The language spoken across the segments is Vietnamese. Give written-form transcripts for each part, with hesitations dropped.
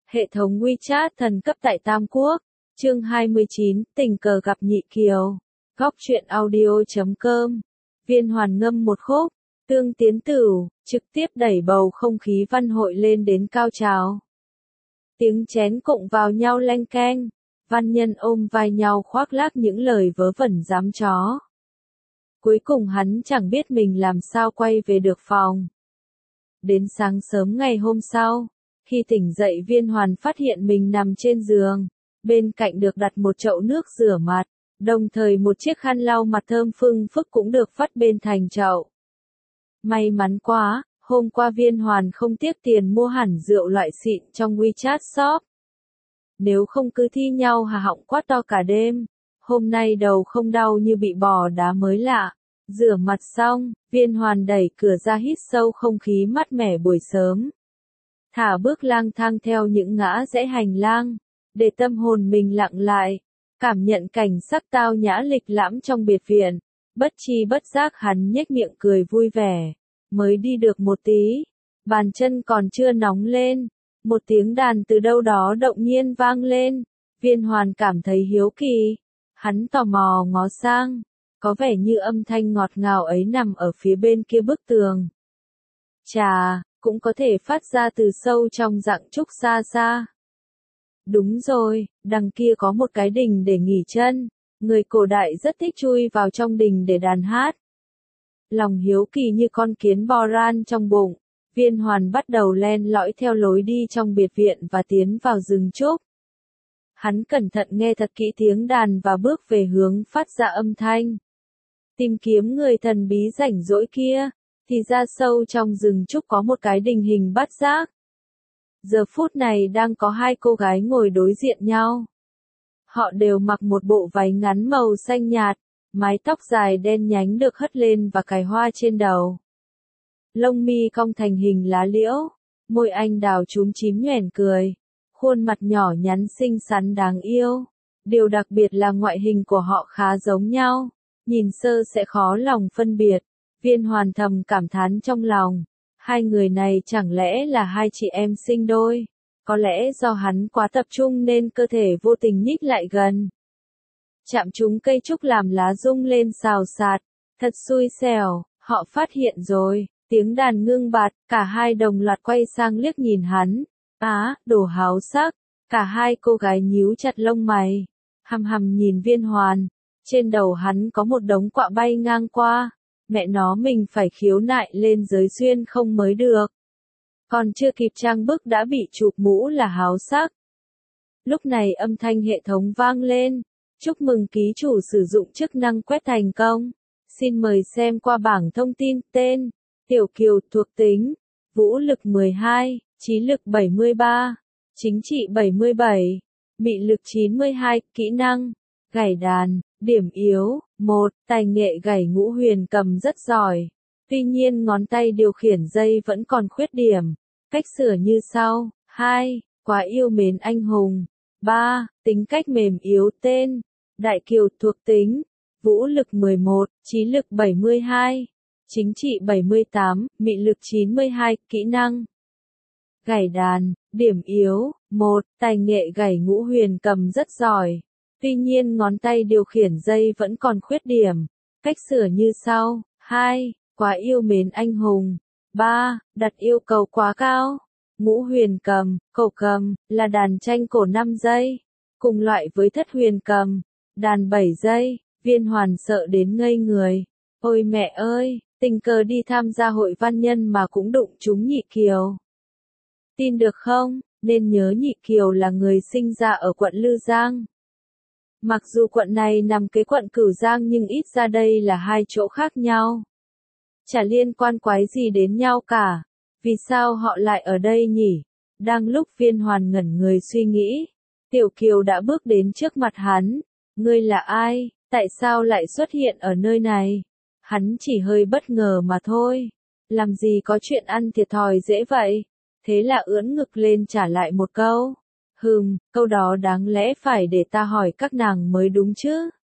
Hệ thống WeChat thần cấp tại Tam Quốc. Chương 29, tình cờ gặp Nhị Kiều. Góc truyện audio.com. Viên Hoàn ngâm một khúc, Tương Tiến Tửu, trực tiếp đẩy bầu không khí văn hội lên đến cao trào. Tiếng chén cụng vào nhau leng keng, văn nhân ôm vai nhau khoác lác những lời vớ vẩn giám chó. Cuối cùng hắn chẳng biết mình làm sao quay về được phòng. Đến sáng sớm ngày hôm sau, khi tỉnh dậy Viên Hoàn phát hiện mình nằm trên giường, bên cạnh được đặt một chậu nước rửa mặt, đồng thời một chiếc khăn lau mặt thơm phưng phức cũng được vắt bên thành chậu. May mắn quá, hôm qua Viên Hoàn không tiếc tiền mua hẳn rượu loại xịn trong WeChat Shop. Nếu không cứ thi nhau hà họng quát to cả đêm, hôm nay đầu không đau như bị bò đá mới lạ. Rửa mặt xong, Viên Hoàn đẩy cửa ra hít sâu không khí mát mẻ buổi sớm. Thả bước lang thang theo những ngã rẽ hành lang, để tâm hồn mình lặng lại, cảm nhận cảnh sắc tao nhã lịch lãm trong biệt viện. Bất chi bất giác hắn nhếch miệng cười vui vẻ. Mới đi được một tí, bàn chân còn chưa nóng lên, một tiếng đàn từ đâu đó động nhiên vang lên. Viên Hoàn cảm thấy hiếu kỳ, hắn tò mò ngó sang, có vẻ như âm thanh ngọt ngào ấy nằm ở phía bên kia bức tường. Chà, cũng có thể phát ra từ sâu trong rặng trúc xa xa. Đúng rồi, đằng kia có một cái đình để nghỉ chân, người cổ đại rất thích chui vào trong đình để đàn hát. Lòng hiếu kỳ như con kiến bò ran trong bụng, Viên Hoàn bắt đầu len lỏi theo lối đi trong biệt viện và tiến vào rừng trúc. Hắn cẩn thận nghe thật kỹ tiếng đàn và bước về hướng phát ra âm thanh. Tìm kiếm người thần bí rảnh rỗi kia, thì ra sâu trong rừng trúc có một cái đình hình bát giác. Giờ phút này đang có hai cô gái ngồi đối diện nhau. Họ đều mặc một bộ váy ngắn màu xanh nhạt, mái tóc dài đen nhánh được hất lên và cài hoa trên đầu. Lông mi cong thành hình lá liễu, môi anh đào chúm chím nhoẻn cười, khuôn mặt nhỏ nhắn xinh xắn đáng yêu. Điều đặc biệt là ngoại hình của họ khá giống nhau, nhìn sơ sẽ khó lòng phân biệt. Viên Hoàn thầm cảm thán trong lòng, hai người này chẳng lẽ là hai chị em sinh đôi? Có lẽ do hắn quá tập trung nên cơ thể vô tình nhích lại gần. Chạm trúng cây trúc làm lá rung lên xào xạc, thật xui xẻo, họ phát hiện rồi, tiếng đàn ngưng bặt, cả hai đồng loạt quay sang liếc nhìn hắn. Á, đồ háo sắc, cả hai cô gái nhíu chặt lông mày, hằm hằm nhìn Viên Hoàn, trên đầu hắn có một đống quạ bay ngang qua, mẹ nó mình phải khiếu nại lên giới xuyên không mới được. Còn chưa kịp trang bức đã bị chụp mũ là háo sắc. Lúc này âm thanh hệ thống vang lên. Chúc mừng ký chủ sử dụng chức năng quét thành công. Xin mời xem qua bảng thông tin. Tên, Tiểu Kiều, thuộc tính, vũ lực 12, trí lực 73, chính trị 77, mị lực 92, kỹ năng, gảy đàn, điểm yếu, 1, tài nghệ gảy ngũ huyền cầm rất giỏi. Tuy nhiên ngón tay điều khiển dây vẫn còn khuyết điểm. Cách sửa như sau. 2, quá yêu mến anh hùng. 3, tính cách mềm yếu. Tên, Đại Kiều, thuộc tính, vũ lực 11, trí lực 72, chính trị 78, mị lực 92, kỹ năng, gảy đàn, điểm yếu, 1, tài nghệ gảy ngũ huyền cầm rất giỏi. Tuy nhiên ngón tay điều khiển dây vẫn còn khuyết điểm. Cách sửa như sau. 2, quá yêu mến anh hùng. 3, đặt yêu cầu quá cao. Ngũ huyền cầm, cổ cầm, là đàn tranh cổ 5 giây. Cùng loại với thất huyền cầm, đàn 7 giây. Viên Hoàn sợ đến ngây người. Ôi mẹ ơi, tình cờ đi tham gia hội văn nhân mà cũng đụng trúng Nhị Kiều. Tin được không, nên nhớ Nhị Kiều là người sinh ra ở quận Lư Giang. Mặc dù quận này nằm kế quận Cửu Giang nhưng ít ra đây là hai chỗ khác nhau. Chả liên quan quái gì đến nhau cả. Vì sao họ lại ở đây nhỉ? Đang lúc Viên Hoàn ngẩn người suy nghĩ, Tiểu Kiều đã bước đến trước mặt hắn. Ngươi là ai? Tại sao lại xuất hiện ở nơi này? Hắn chỉ hơi bất ngờ mà thôi. Làm gì có chuyện ăn thiệt thòi dễ vậy? Thế là ưỡn ngực lên trả lại một câu. Câu đó đáng lẽ phải để ta hỏi các nàng mới đúng chứ.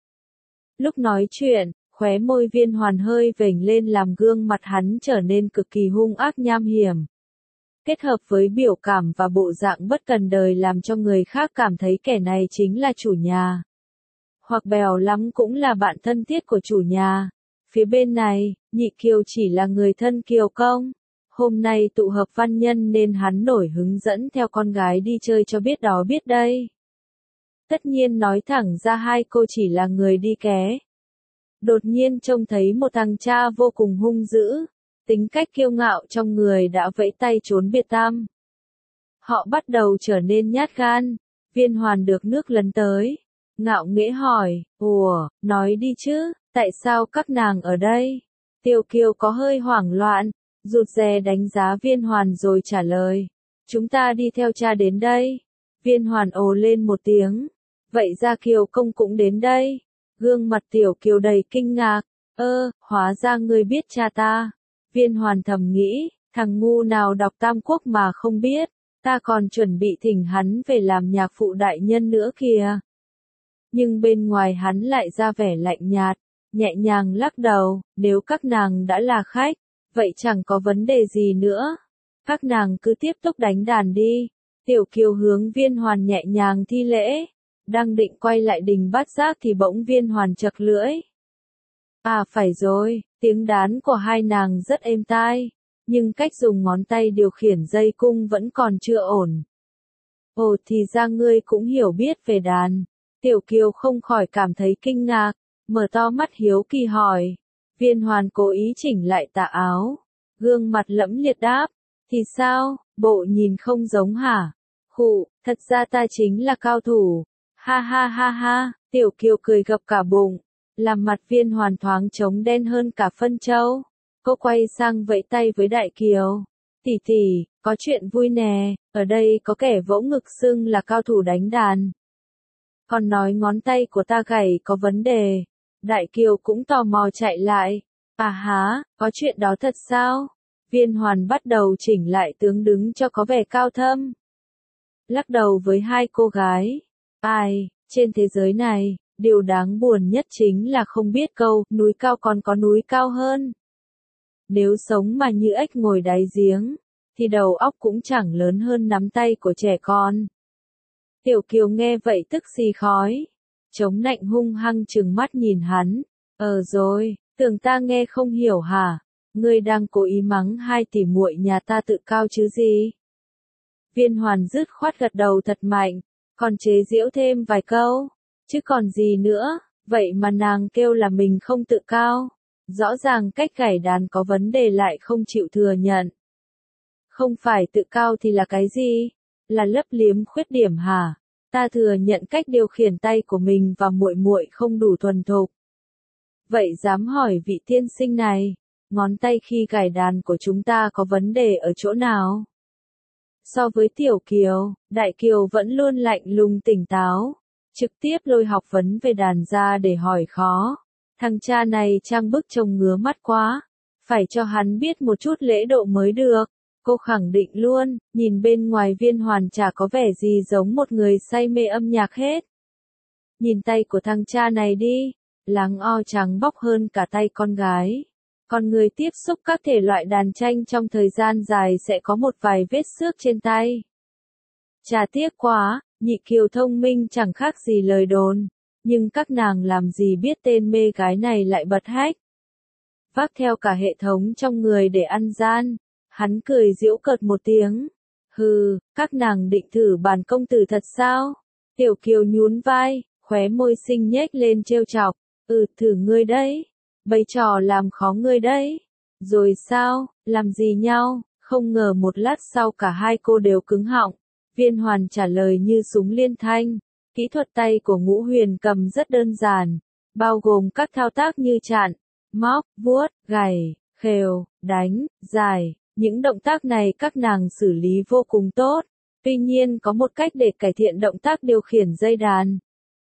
Lúc nói chuyện, khóe môi Viên Hoàn hơi vểnh lên làm gương mặt hắn trở nên cực kỳ hung ác nham hiểm. kết hợp với biểu cảm và bộ dạng bất cần đời làm cho người khác cảm thấy kẻ này chính là chủ nhà. Hoặc bèo lắm cũng là bạn thân thiết của chủ nhà. Phía bên này, Nhị Kiều chỉ là người thân Kiều Công. Hôm nay tụ hợp văn nhân nên hắn nổi hứng dẫn theo con gái đi chơi cho biết đó biết đây. Tất nhiên nói thẳng ra hai cô chỉ là người đi ké. Đột nhiên trông thấy một thằng cha vô cùng hung dữ, tính cách kiêu ngạo trong người đã vẫy tay trốn biệt tăm. Họ bắt đầu trở nên nhát gan. Viên Hoàn được nước lấn tới, ngạo nghễ hỏi, ủa, nói đi chứ, tại sao các nàng ở đây? Tiểu Kiều có hơi hoảng loạn, rụt rè đánh giá Viên Hoàn rồi trả lời, chúng ta đi theo cha đến đây. Viên Hoàn ồ lên một tiếng, vậy ra Kiều Công cũng đến đây. Gương mặt Tiểu Kiều đầy kinh ngạc, hóa ra ngươi biết cha ta. Viên Hoàn thầm nghĩ, thằng ngu nào đọc Tam Quốc mà không biết, ta còn chuẩn bị thỉnh hắn về làm nhạc phụ đại nhân nữa kìa. Nhưng bên ngoài hắn lại ra vẻ lạnh nhạt, nhẹ nhàng lắc đầu, nếu các nàng đã là khách, vậy chẳng có vấn đề gì nữa. Các nàng cứ tiếp tục đánh đàn đi. Tiểu Kiều hướng Viên Hoàn nhẹ nhàng thi lễ, đang định quay lại Đình Bát Giác thì bỗng Viên Hoàn chật lưỡi. À phải rồi, tiếng đàn của hai nàng rất êm tai, nhưng cách dùng ngón tay điều khiển dây cung vẫn còn chưa ổn. Ồ thì ra ngươi cũng hiểu biết về đàn. Tiểu Kiều không khỏi cảm thấy kinh ngạc, mở to mắt hiếu kỳ hỏi. Viên Hoàn cố ý chỉnh lại tà áo, gương mặt lẫm liệt đáp, thì sao, bộ nhìn không giống hả? Khụ, thật ra ta chính là cao thủ. Ha ha ha ha, Tiểu Kiều cười gập cả bụng, làm mặt Viên Hoàn thoáng trống đen hơn cả phân châu. Cô quay sang vẫy tay với Đại Kiều. Tỷ tỷ, có chuyện vui nè, ở đây có kẻ vỗ ngực xưng là cao thủ đánh đàn. Còn nói ngón tay của ta gảy có vấn đề. Đại Kiều cũng tò mò chạy lại. À há, có chuyện đó thật sao? Viên Hoàn bắt đầu chỉnh lại tướng đứng cho có vẻ cao thâm. Lắc đầu với hai cô gái. Ai, trên thế giới này, điều đáng buồn nhất chính là không biết câu, núi cao còn có núi cao hơn. Nếu sống mà như ếch ngồi đáy giếng, thì đầu óc cũng chẳng lớn hơn nắm tay của trẻ con. Tiểu Kiều nghe vậy tức xì khói, chống nạnh hung hăng trừng mắt nhìn hắn. Rồi, tưởng ta nghe không hiểu hả? Ngươi đang cố ý mắng hai tỷ muội nhà ta tự cao chứ gì? Viên Hoàn dứt khoát gật đầu thật mạnh, còn chế giễu thêm vài câu, chứ còn gì nữa, vậy mà nàng kêu là mình không tự cao. Rõ ràng cách gảy đàn có vấn đề lại không chịu thừa nhận. Không phải tự cao thì là cái gì? Là lấp liếm khuyết điểm hả? Ta thừa nhận cách điều khiển tay của mình và muội muội không đủ thuần thục. Vậy dám hỏi vị tiên sinh này, ngón tay khi gảy đàn của chúng ta có vấn đề ở chỗ nào? So với Tiểu Kiều, Đại Kiều vẫn luôn lạnh lùng tỉnh táo, trực tiếp lôi học vấn về đàn ra để hỏi khó. Thằng cha này trang bức trông ngứa mắt quá, phải cho hắn biết một chút lễ độ mới được. Cô khẳng định luôn, nhìn bên ngoài Viên Hoàn chả có vẻ gì giống một người say mê âm nhạc hết. Nhìn tay của thằng cha này đi, láng o trắng bóc hơn cả tay con gái. Còn người tiếp xúc các thể loại đàn tranh trong thời gian dài sẽ có một vài vết xước trên tay. Chà tiếc quá, Nhị Kiều thông minh chẳng khác gì lời đồn, nhưng các nàng làm gì biết tên mê gái này lại bật hách. Vác theo cả hệ thống trong người để ăn gian. Hắn cười giễu cợt một tiếng. Hừ, các nàng định thử bản công tử thật sao? Tiểu Kiều nhún vai, khóe môi xinh nhếch lên trêu chọc. Thử ngươi đấy. Bày trò làm khó ngươi đấy. Rồi sao, làm gì nhau? Không ngờ một lát sau cả hai cô đều cứng họng. Viên Hoàn trả lời như súng liên thanh. Kỹ thuật tay của Ngũ Huyền cầm rất đơn giản, bao gồm các thao tác như chặn, móc, vuốt, gảy, khều, đánh, giải. Những động tác này các nàng xử lý vô cùng tốt. Tuy nhiên có một cách để cải thiện động tác điều khiển dây đàn.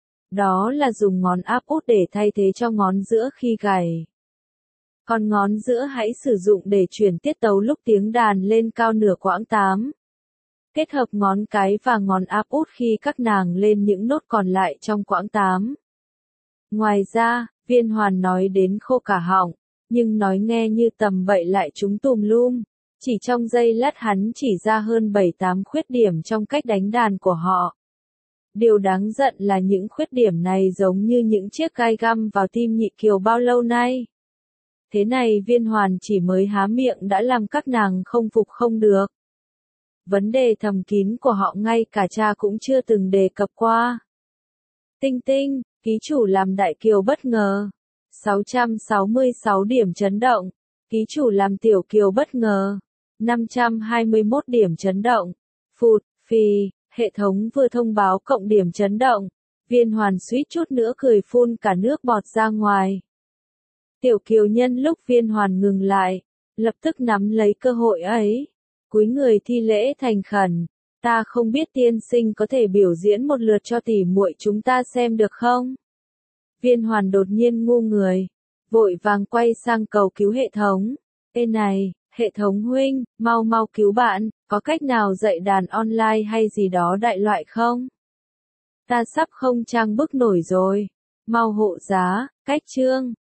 Đó là dùng ngón áp út để thay thế cho ngón giữa khi gảy. Còn ngón giữa hãy sử dụng để chuyển tiết tấu lúc tiếng đàn lên cao nửa quãng 8. Kết hợp ngón cái và ngón áp út khi các nàng lên những nốt còn lại trong quãng 8. Ngoài ra, Viên Hoàn nói đến khô cả họng, nhưng nói nghe như tầm bậy lại trúng tùm lum. Chỉ trong giây lát hắn chỉ ra hơn 7-8 khuyết điểm trong cách đánh đàn của họ. Điều đáng giận là những khuyết điểm này giống như những chiếc gai găm vào tim Nhị Kiều bao lâu nay. Thế này Viên Hoàn chỉ mới há miệng đã làm các nàng không phục không được. Vấn đề thầm kín của họ ngay cả cha cũng chưa từng đề cập qua. Tinh tinh, ký chủ làm Đại Kiều bất ngờ. 666 điểm chấn động. Ký chủ làm Tiểu Kiều bất ngờ. 521 điểm chấn động. Phụt, phì, hệ thống vừa thông báo cộng điểm chấn động. Viên Hoàn suýt chút nữa cười phun cả nước bọt ra ngoài. Tiểu Kiều nhân lúc Viên Hoàn ngừng lại, lập tức nắm lấy cơ hội ấy. Cúi người thi lễ thành khẩn. Ta không biết tiên sinh có thể biểu diễn một lượt cho tỉ muội chúng ta xem được không? Viên Hoàn đột nhiên ngu người. Vội vàng quay sang cầu cứu hệ thống. Ê này, hệ thống huynh, mau mau cứu bạn, có cách nào dạy đàn online hay gì đó đại loại không? Ta sắp không trang bức nổi rồi. Mau hộ giá, cách chương.